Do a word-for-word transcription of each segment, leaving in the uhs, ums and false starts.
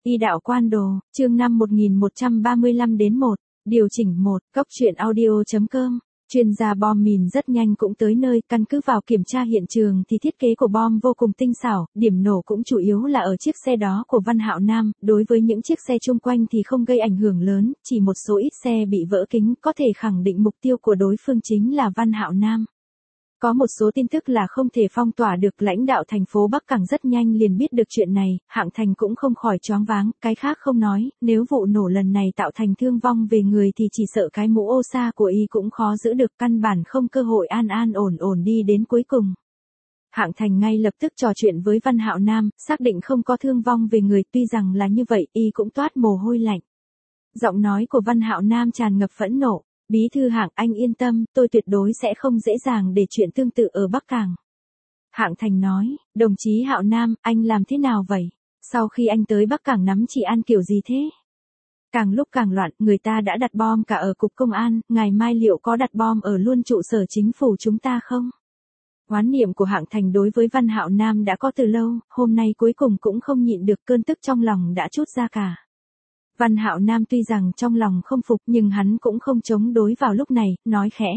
Y đạo quan đồ, chương năm một nghìn một trăm ba mươi lăm đến một, điều chỉnh một, cốc truyện audio chấm com. Chuyên gia bom mìn rất nhanh cũng tới nơi, căn cứ vào kiểm tra hiện trường thì thiết kế của bom vô cùng tinh xảo, điểm nổ cũng chủ yếu là ở chiếc xe đó của Văn Hạo Nam, đối với những chiếc xe chung quanh thì không gây ảnh hưởng lớn, chỉ một số ít xe bị vỡ kính, có thể khẳng định mục tiêu của đối phương chính là Văn Hạo Nam. Có một số tin tức là không thể phong tỏa được, lãnh đạo thành phố Bắc Cảng rất nhanh liền biết được chuyện này, Hạng Thành cũng không khỏi choáng váng, cái khác không nói, nếu vụ nổ lần này tạo thành thương vong về người thì chỉ sợ cái mũ ô sa của y cũng khó giữ được, căn bản không cơ hội an an ổn ổn đi đến cuối cùng. Hạng Thành ngay lập tức trò chuyện với Văn Hạo Nam, xác định không có thương vong về người, tuy rằng là như vậy, y cũng toát mồ hôi lạnh. Giọng nói của Văn Hạo Nam tràn ngập phẫn nộ. Bí thư Hạng, anh yên tâm, tôi tuyệt đối sẽ không dễ dàng để chuyện tương tự ở Bắc Cảng. Hạng Thành nói, đồng chí Hạo Nam, anh làm thế nào vậy? Sau khi anh tới Bắc Cảng nắm trị an kiểu gì thế? Càng lúc càng loạn, người ta đã đặt bom cả ở cục công an, ngày mai liệu có đặt bom ở luôn trụ sở chính phủ chúng ta không? Oán niệm của Hạng Thành đối với Văn Hạo Nam đã có từ lâu, hôm nay cuối cùng cũng không nhịn được, cơn tức trong lòng đã trút ra cả. Văn Hạo Nam tuy rằng trong lòng không phục nhưng hắn cũng không chống đối vào lúc này, nói khẽ.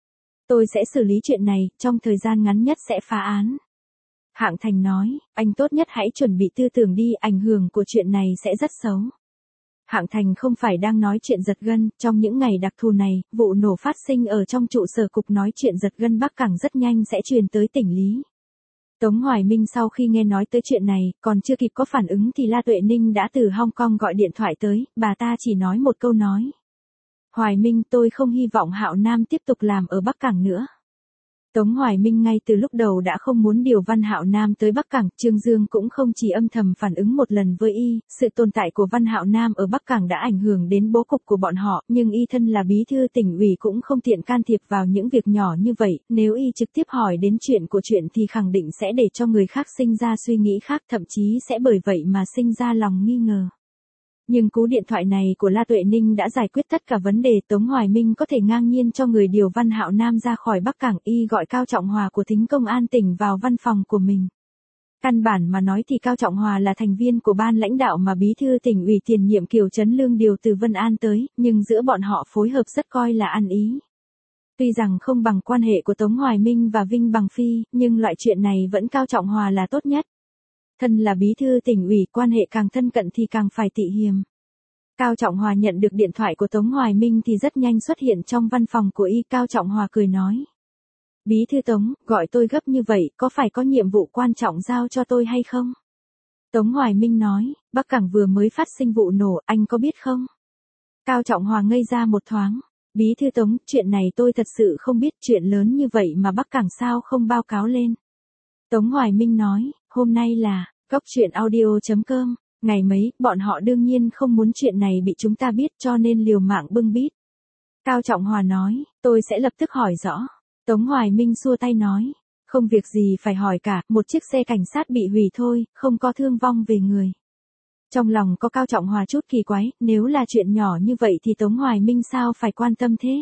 Tôi sẽ xử lý chuyện này, trong thời gian ngắn nhất sẽ phá án. Hạng Thành nói, anh tốt nhất hãy chuẩn bị tư tưởng đi, ảnh hưởng của chuyện này sẽ rất xấu. Hạng Thành không phải đang nói chuyện giật gân, trong những ngày đặc thù này, vụ nổ phát sinh ở trong trụ sở cục nói chuyện giật gân Bắc Cảng rất nhanh sẽ truyền tới tỉnh Lý. Tống Hoài Minh sau khi nghe nói tới chuyện này, còn chưa kịp có phản ứng thì La Tuệ Ninh đã từ Hong Kong gọi điện thoại tới, bà ta chỉ nói một câu nói. Hoài Minh, tôi không hy vọng Hạo Nam tiếp tục làm ở Bắc Cảng nữa. Tống Hoài Minh ngay từ lúc đầu đã không muốn điều Văn Hạo Nam tới Bắc Cảng, Trương Dương cũng không chỉ âm thầm phản ứng một lần với y, sự tồn tại của Văn Hạo Nam ở Bắc Cảng đã ảnh hưởng đến bố cục của bọn họ, nhưng y thân là bí thư tỉnh ủy cũng không tiện can thiệp vào những việc nhỏ như vậy, nếu y trực tiếp hỏi đến chuyện của chuyện thì khẳng định sẽ để cho người khác sinh ra suy nghĩ khác, thậm chí sẽ bởi vậy mà sinh ra lòng nghi ngờ. Nhưng cú điện thoại này của La Tuệ Ninh đã giải quyết tất cả vấn đề, Tống Hoài Minh có thể ngang nhiên cho người điều Văn Hạo Nam ra khỏi Bắc Cảng, y gọi Cao Trọng Hòa của Thính Công an tỉnh vào văn phòng của mình. Căn bản mà nói thì Cao Trọng Hòa là thành viên của ban lãnh đạo mà bí thư tỉnh ủy tiền nhiệm Kiều Trấn Lương điều từ Vân An tới, nhưng giữa bọn họ phối hợp rất coi là ăn ý. Tuy rằng không bằng quan hệ của Tống Hoài Minh và Vinh Bằng Phi, nhưng loại chuyện này vẫn Cao Trọng Hòa là tốt nhất. Thân là bí thư tỉnh ủy, quan hệ càng thân cận thì càng phải tị hiềm. Cao Trọng Hòa nhận được điện thoại của Tống Hoài Minh thì rất nhanh xuất hiện trong văn phòng của y. Cao Trọng Hòa cười nói. Bí thư Tống, gọi tôi gấp như vậy, có phải có nhiệm vụ quan trọng giao cho tôi hay không? Tống Hoài Minh nói, Bắc Cảng vừa mới phát sinh vụ nổ, anh có biết không? Cao Trọng Hòa ngây ra một thoáng. Bí thư Tống, chuyện này tôi thật sự không biết, chuyện lớn như vậy mà Bắc Cảng sao không báo cáo lên? Tống Hoài Minh nói, hôm nay là, cốc truyện audio chấm com, ngày mấy, bọn họ đương nhiên không muốn chuyện này bị chúng ta biết cho nên liều mạng bưng bít. Cao Trọng Hòa nói, tôi sẽ lập tức hỏi rõ. Tống Hoài Minh xua tay nói, không việc gì phải hỏi cả, một chiếc xe cảnh sát bị hủy thôi, không có thương vong về người. Trong lòng có Cao Trọng Hòa chút kỳ quái, nếu là chuyện nhỏ như vậy thì Tống Hoài Minh sao phải quan tâm thế?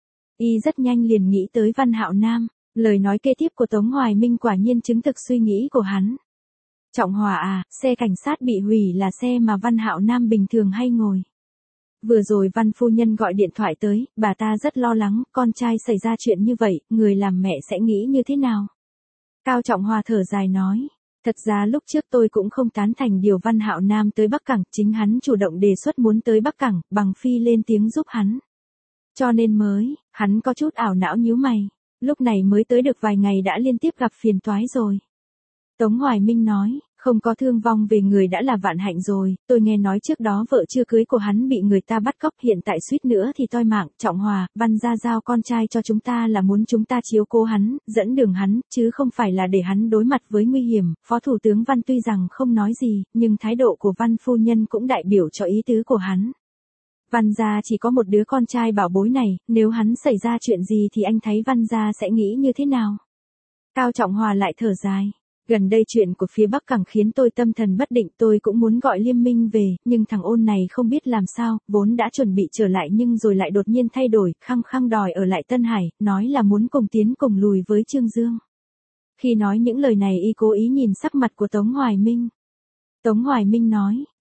Y rất nhanh liền nghĩ tới Văn Hạo Nam. Lời nói kế tiếp của Tống Hoài Minh quả nhiên chứng thực suy nghĩ của hắn. Trọng Hòa à, xe cảnh sát bị hủy là xe mà Văn Hạo Nam bình thường hay ngồi. Vừa rồi Văn phu nhân gọi điện thoại tới, bà ta rất lo lắng, con trai xảy ra chuyện như vậy, người làm mẹ sẽ nghĩ như thế nào? Cao Trọng Hòa thở dài nói, thật ra lúc trước tôi cũng không tán thành điều Văn Hạo Nam tới Bắc Cảng, chính hắn chủ động đề xuất muốn tới Bắc Cảng, Bằng Phi lên tiếng giúp hắn. Cho nên mới, hắn có chút ảo não nhíu mày. Lúc này mới tới được vài ngày đã liên tiếp gặp phiền toái rồi. Tống Hoài Minh nói, không có thương vong về người đã là vạn hạnh rồi, tôi nghe nói trước đó vợ chưa cưới của hắn bị người ta bắt cóc, hiện tại suýt nữa thì toi mạng. Trọng Hòa, Văn gia giao con trai cho chúng ta là muốn chúng ta chiếu cố hắn, dẫn đường hắn, chứ không phải là để hắn đối mặt với nguy hiểm. Phó Thủ tướng Văn tuy rằng không nói gì, nhưng thái độ của Văn phu nhân cũng đại biểu cho ý tứ của hắn. Văn gia chỉ có một đứa con trai bảo bối này, nếu hắn xảy ra chuyện gì thì anh thấy Văn gia sẽ nghĩ như thế nào? Cao Trọng Hòa lại thở dài. Gần đây chuyện của phía Bắc Cảng khiến tôi tâm thần bất định, tôi cũng muốn gọi Liêm Minh về, nhưng thằng ôn này không biết làm sao, vốn đã chuẩn bị trở lại nhưng rồi lại đột nhiên thay đổi, khăng khăng đòi ở lại Tân Hải, nói là muốn cùng tiến cùng lùi với Trương Dương. Khi nói những lời này y cố ý nhìn sắc mặt của Tống Hoài Minh. Tống Hoài Minh nói,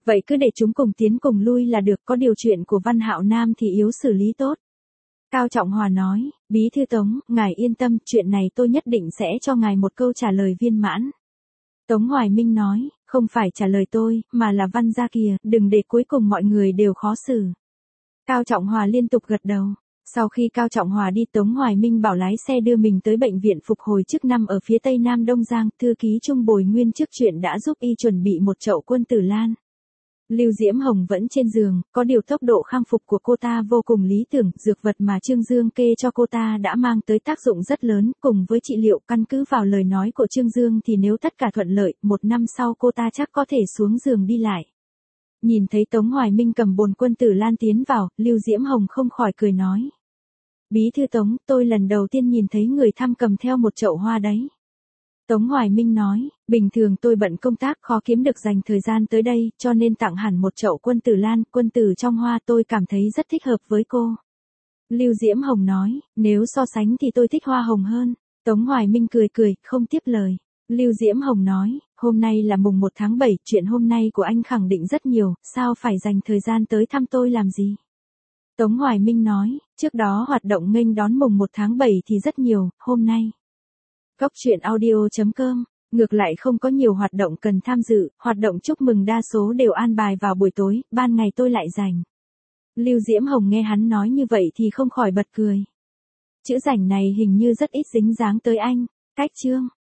Vậy cứ để chúng cùng tiến cùng lui là được, có điều chuyện của Văn Hạo Nam thì yếu xử lý tốt. Cao Trọng Hòa nói, Bí thư Tống, ngài yên tâm, chuyện này tôi nhất định sẽ cho ngài một câu trả lời viên mãn. Tống Hoài Minh nói, không phải trả lời tôi, mà là Văn gia kìa, đừng để cuối cùng mọi người đều khó xử. Cao Trọng Hòa liên tục gật đầu. Sau khi Cao Trọng Hòa đi, Tống Hoài Minh bảo lái xe đưa mình tới bệnh viện phục hồi chức năng ở phía tây nam Đông Giang, thư ký Trung Bồi Nguyên trước chuyện đã giúp y chuẩn bị một chậu quân tử lan. Lưu Diễm Hồng vẫn trên giường, có điều tốc độ khang phục của cô ta vô cùng lý tưởng, dược vật mà Trương Dương kê cho cô ta đã mang tới tác dụng rất lớn, cùng với trị liệu căn cứ vào lời nói của Trương Dương thì nếu tất cả thuận lợi, một năm sau cô ta chắc có thể xuống giường đi lại. Nhìn thấy Tống Hoài Minh cầm bồn quân tử lan tiến vào, Lưu Diễm Hồng không khỏi cười nói. Bí thư Tống, tôi lần đầu tiên nhìn thấy người thăm cầm theo một chậu hoa đấy. Tống Hoài Minh nói, bình thường tôi bận công tác khó kiếm được dành thời gian tới đây, cho nên tặng hẳn một chậu quân tử lan, quân tử trong hoa tôi cảm thấy rất thích hợp với cô. Lưu Diễm Hồng nói, nếu so sánh thì tôi thích hoa hồng hơn. Tống Hoài Minh cười cười, không tiếp lời. Lưu Diễm Hồng nói, hôm nay là mùng một tháng bảy, chuyện hôm nay của anh khẳng định rất nhiều, sao phải dành thời gian tới thăm tôi làm gì? Tống Hoài Minh nói, trước đó hoạt động nghênh đón mùng một tháng bảy thì rất nhiều, hôm nay. Cốc truyện audio chấm com, ngược lại không có nhiều hoạt động cần tham dự, hoạt động chúc mừng đa số đều an bài vào buổi tối, ban ngày tôi lại rảnh. Lưu Diễm Hồng nghe hắn nói như vậy thì không khỏi bật cười. Chữ rảnh này hình như rất ít dính dáng tới anh, cách chương.